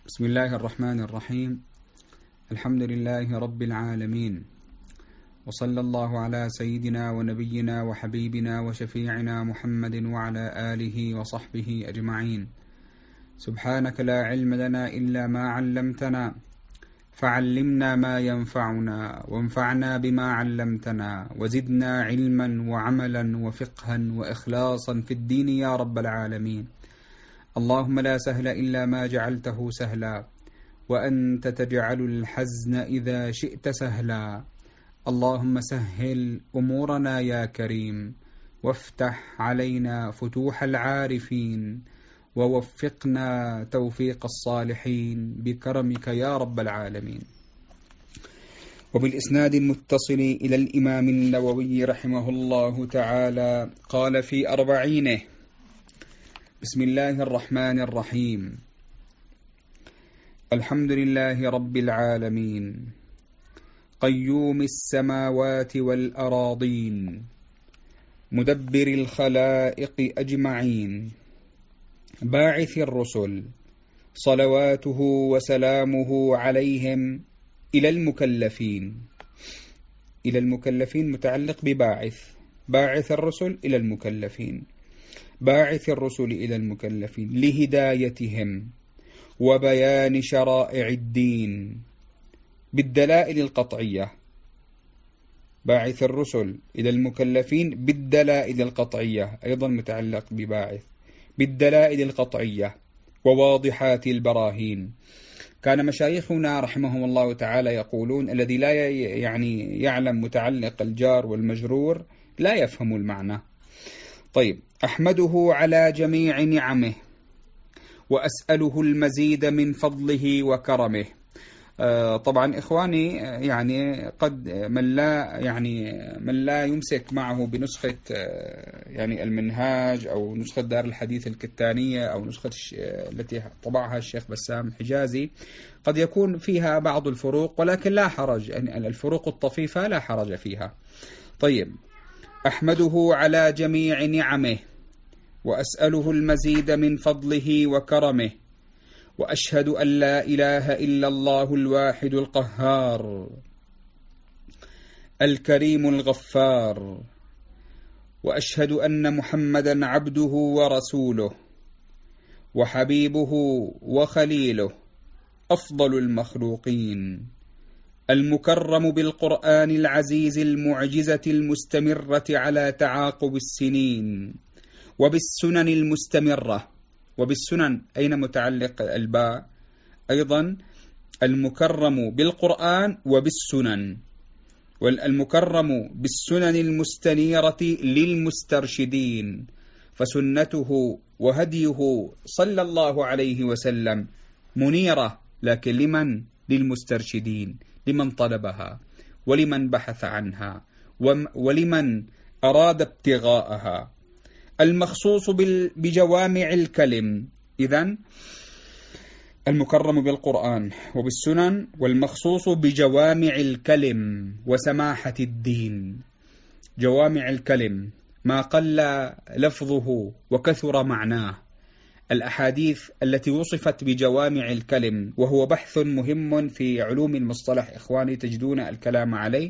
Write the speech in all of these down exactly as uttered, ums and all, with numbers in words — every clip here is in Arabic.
بسم الله الرحمن الرحيم. الحمد لله رب العالمين، وصلى الله على سيدنا ونبينا وحبيبنا وشفيعنا محمد وعلى آله وصحبه أجمعين. سبحانك لا علم لنا إلا ما علمتنا، فعلمنا ما ينفعنا وانفعنا بما علمتنا، وزدنا علما وعملا وفقها وإخلاصا في الدين يا رب العالمين. اللهم لا سهل إلا ما جعلته سهلا، وأنت تجعل الحزن إذا شئت سهلا. اللهم سهل أمورنا يا كريم، وافتح علينا فتوح العارفين، ووفقنا توفيق الصالحين بكرمك يا رب العالمين. وبالإسناد المتصل إلى الإمام النووي رحمه الله تعالى قال في أربعينه: بسم الله الرحمن الرحيم. الحمد لله رب العالمين، قيوم السماوات والأراضين، مدبر الخلائق أجمعين، باعث الرسل، صلواته وسلامه عليهم إلى المكلفين. إلى المكلفين متعلق بباعث، باعث الرسل إلى المكلفين، باعث الرسل إلى المكلفين لهدايتهم وبيان شرائع الدين بالدلائل القطعية. باعث الرسل إلى المكلفين بالدلائل القطعية، أيضا متعلق بباعث، بالدلائل القطعية وواضحات البراهين. كان مشايخنا رحمهم الله تعالى يقولون: الذي لا يعني يعلم متعلق الجار والمجرور لا يفهم المعنى. طيب، أحمده على جميع نعمه، وأسأله المزيد من فضله وكرمه. آه طبعا إخواني، يعني قد من لا يعني من لا يمسك معه بنسخة آه يعني المنهاج أو نسخة دار الحديث الكتانية أو نسخة التي طبعها الشيخ بسام حجازي، قد يكون فيها بعض الفروق، ولكن لا حرج، يعني الفروق الطفيفة لا حرج فيها. طيب، أحمده على جميع نعمه، وأسأله المزيد من فضله وكرمه، وأشهد أن لا إله إلا الله الواحد القهار الكريم الغفار، وأشهد أن محمدا عبده ورسوله وحبيبه وخليله، أفضل المخلوقين، المكرم بالقرآن العزيز المعجزة المستمرة على تعاقب السنين، وبالسنن المستمرة. وبالسنن أين متعلق الباء؟ أيضا المكرم بالقرآن وبالسنن، والمكرم بالسنن المستنيرة للمسترشدين، فسنته وهديه صلى الله عليه وسلم منيرة، لكن لمن؟ للمسترشدين، لمن طلبها ولمن بحث عنها ولمن أراد ابتغاءها. المخصوص بجوامع الكلم، إذن المكرم بالقرآن وبالسنن، والمخصوص بجوامع الكلم وسماحة الدين. جوامع الكلم ما قل لفظه وكثر معناه. الأحاديث التي وصفت بجوامع الكلم، وهو بحث مهم في علوم المصطلح إخواني، تجدون الكلام عليه.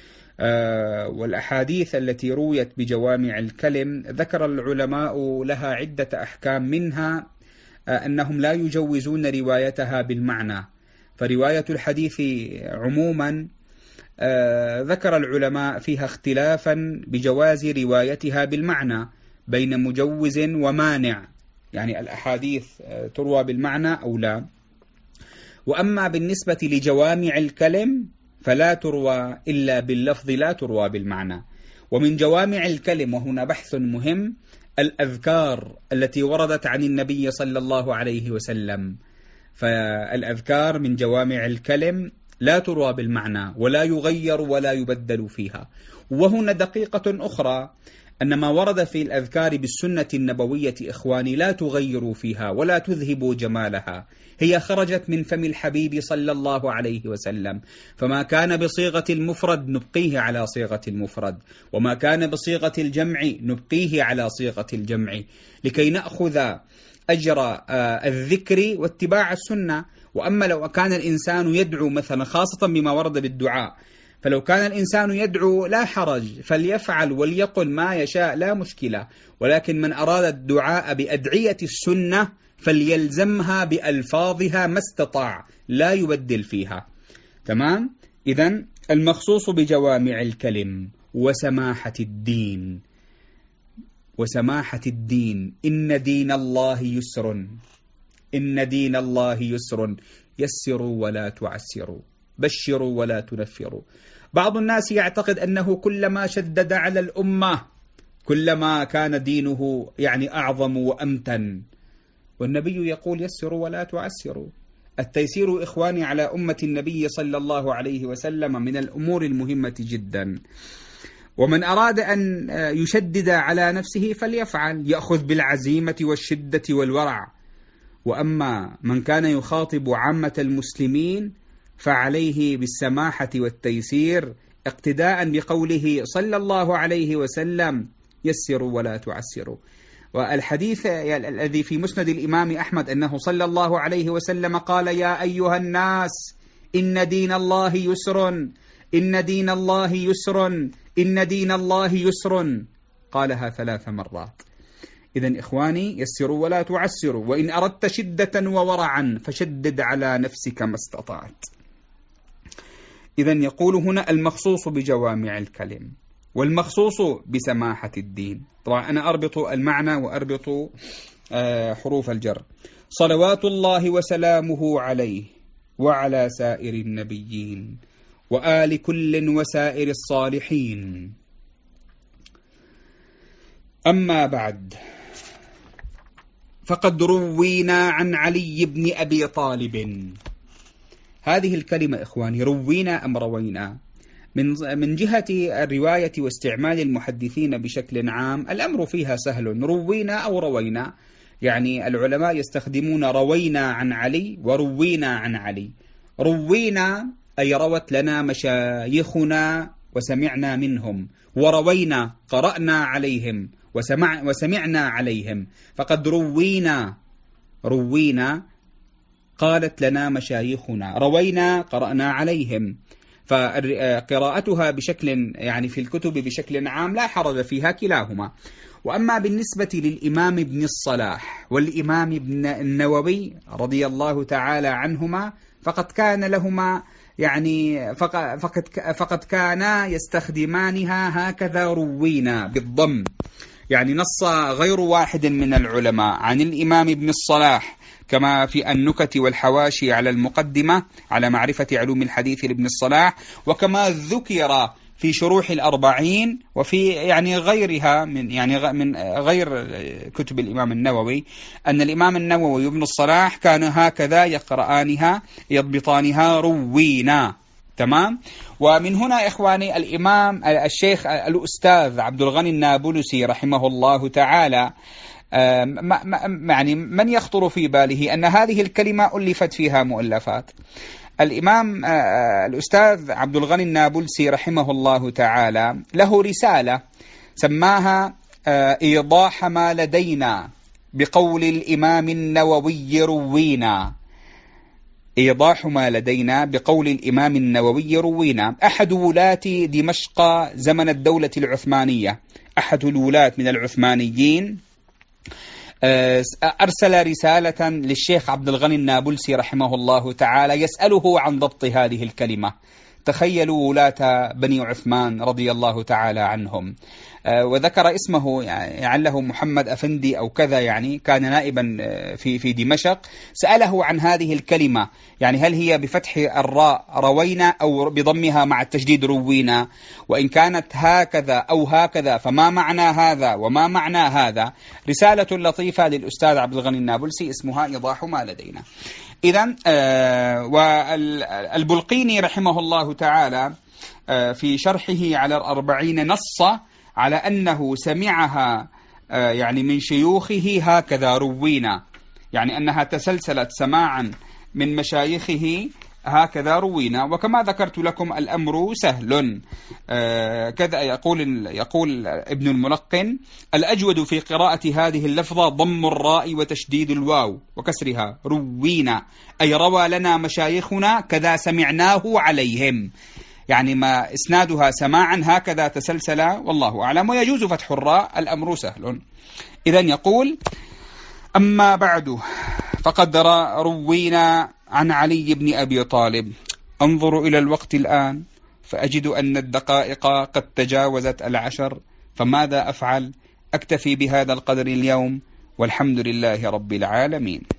آه والأحاديث التي رويت بجوامع الكلم ذكر العلماء لها عدة أحكام، منها آه أنهم لا يجوزون روايتها بالمعنى. فرواية الحديث عموما آه ذكر العلماء فيها اختلافا بجواز روايتها بالمعنى بين مجوز ومانع، يعني الأحاديث تروى بالمعنى أو لا. وأما بالنسبة لجوامع الكلم فلا تروى إلا باللفظ، لا تروى بالمعنى. ومن جوامع الكلم، وهنا بحث مهم، الأذكار التي وردت عن النبي صلى الله عليه وسلم. فالأذكار من جوامع الكلم لا تروى بالمعنى، ولا يغير ولا يبدل فيها. وهنا دقيقة أخرى، أن ما ورد في الأذكار بالسنة النبوية إخواني لا تغيروا فيها ولا تذهبوا جمالها، هي خرجت من فم الحبيب صلى الله عليه وسلم، فما كان بصيغة المفرد نبقيه على صيغة المفرد، وما كان بصيغة الجمع نبقيه على صيغة الجمع، لكي نأخذ أجر الذكر واتباع السنة. وأما لو كان الإنسان يدعو مثلا، خاصة بما ورد بالدعاء، فلو كان الإنسان يدعو لا حرج، فليفعل وليقل ما يشاء لا مشكلة، ولكن من أراد الدعاء بأدعية السنة فليلزمها بألفاظها ما استطاع، لا يبدل فيها. تمام؟ إذن المخصوص بجوامع الكلم وسماحة الدين، وسماحة الدين، إن دين الله يسر، إن دين الله يسر، يسروا ولا تعسروا، بشروا ولا تنفروا. بعض الناس يعتقد أنه كلما شدد على الأمة كلما كان دينه يعني أعظم وأمتن، والنبي يقول يسروا ولا تعسروا. التيسير إخواني على أمة النبي صلى الله عليه وسلم من الأمور المهمة جدا، ومن أراد أن يشدد على نفسه فليفعل، يأخذ بالعزيمة والشدة والورع. وأما من كان يخاطب عامة المسلمين فعليه بالسماحة والتيسير، اقتداء بقوله صلى الله عليه وسلم يسروا ولا تعسروا. والحديث الذي في مسند الإمام أحمد أنه صلى الله عليه وسلم قال يا أيها الناس إن دين الله يسر، إن دين الله يسر، إن دين الله يسر، قالها ثلاث مرات. إذن إخواني يسروا ولا تعسروا، وإن أردت شدة وورعا فشدد على نفسك ما استطعت. إذن يقول هنا المخصوص بجوامع الكلم والمخصوص بسماحة الدين. طبعا أنا أربط المعنى وأربط حروف الجر. صلوات الله وسلامه عليه وعلى سائر النبيين وآل كل وسائر الصالحين. أما بعد، فقد روينا عن علي بن أبي طالب. هذه الكلمة إخواني روينا أم روينا؟ من من جهة الرواية واستعمال المحدثين بشكل عام الأمر فيها سهل، روينا أو روينا، يعني العلماء يستخدمون روينا عن علي وروينا عن علي. روينا أي روت لنا مشايخنا وسمعنا منهم، وروينا قرأنا عليهم وسمع وسمعنا عليهم. فقد روينا، روينا قالت لنا مشايخنا، روينا قرأنا عليهم. فقراءتها بشكل يعني في الكتب بشكل عام لا حرج فيها كلاهما. وأما بالنسبة للإمام ابن الصلاح والإمام ابن النووي رضي الله تعالى عنهما، فقد كان لهما يعني فقد, فقد كانا يستخدمانها هكذا روينا بالضم. يعني نص غير واحد من العلماء عن الإمام ابن الصلاح كما في النكت والحواشي على المقدمة على معرفة علوم الحديث لابن الصلاح، وكما ذكر في شروح الأربعين وفي يعني غيرها من يعني من غير كتب الإمام النووي، أن الإمام النووي وابن الصلاح كانوا هكذا يقرآنها يضبطانها روينا. تمام. ومن هنا إخواني الإمام الشيخ الأستاذ عبد الغني النابلسي رحمه الله تعالى، يعني من يخطر في باله أن هذه الكلمة ألفت فيها مؤلفات. الإمام الأستاذ عبد الغني النابلسي رحمه الله تعالى له رسالة سماها إيضاح ما لدينا بقول الإمام النووي روينا. إيضاح ما لدينا بقول الإمام النووي روينا. أحد ولاة دمشق زمن الدولة العثمانية، أحد الولاة من العثمانيين أرسل رسالة للشيخ عبد الغني النابلسي رحمه الله تعالى يسأله عن ضبط هذه الكلمة. تخيلوا ولاة بني عثمان رضي الله تعالى عنهم، وذكر اسمه لعله محمد أفندي أو كذا، يعني كان نائبا في في دمشق. سأله عن هذه الكلمة، يعني هل هي بفتح الراء روينا أو بضمها مع التشديد روينا، وإن كانت هكذا أو هكذا فما معنى هذا وما معنى هذا. رسالة لطيفة للأستاذ عبد الغني النابلسي اسمها إيضاح ما لدينا. إذن آه والبلقيني رحمه الله تعالى في شرحه على الأربعين نص على أنه سمعها يعني من شيوخه هكذا روينا، يعني أنها تسلسلت سماعا من مشايخه هكذا روينا. وكما ذكرت لكم الأمر سهل. آه كذا يقول يقول ابن الملقن: الأجود في قراءة هذه اللفظة ضم الراء وتشديد الواو وكسرها، روينا، أي روى لنا مشايخنا كذا سمعناه عليهم، يعني ما إسنادها سماعا هكذا تسلسل، والله أعلم. ويجوز فتح الراء، الأمر سهل. إذن يقول: أما بعد فقد روينا عن علي بن أبي طالب. أنظر إلى الوقت الآن فأجد أن الدقائق قد تجاوزت العشر، فماذا أفعل؟ أكتفي بهذا القدر اليوم، والحمد لله رب العالمين.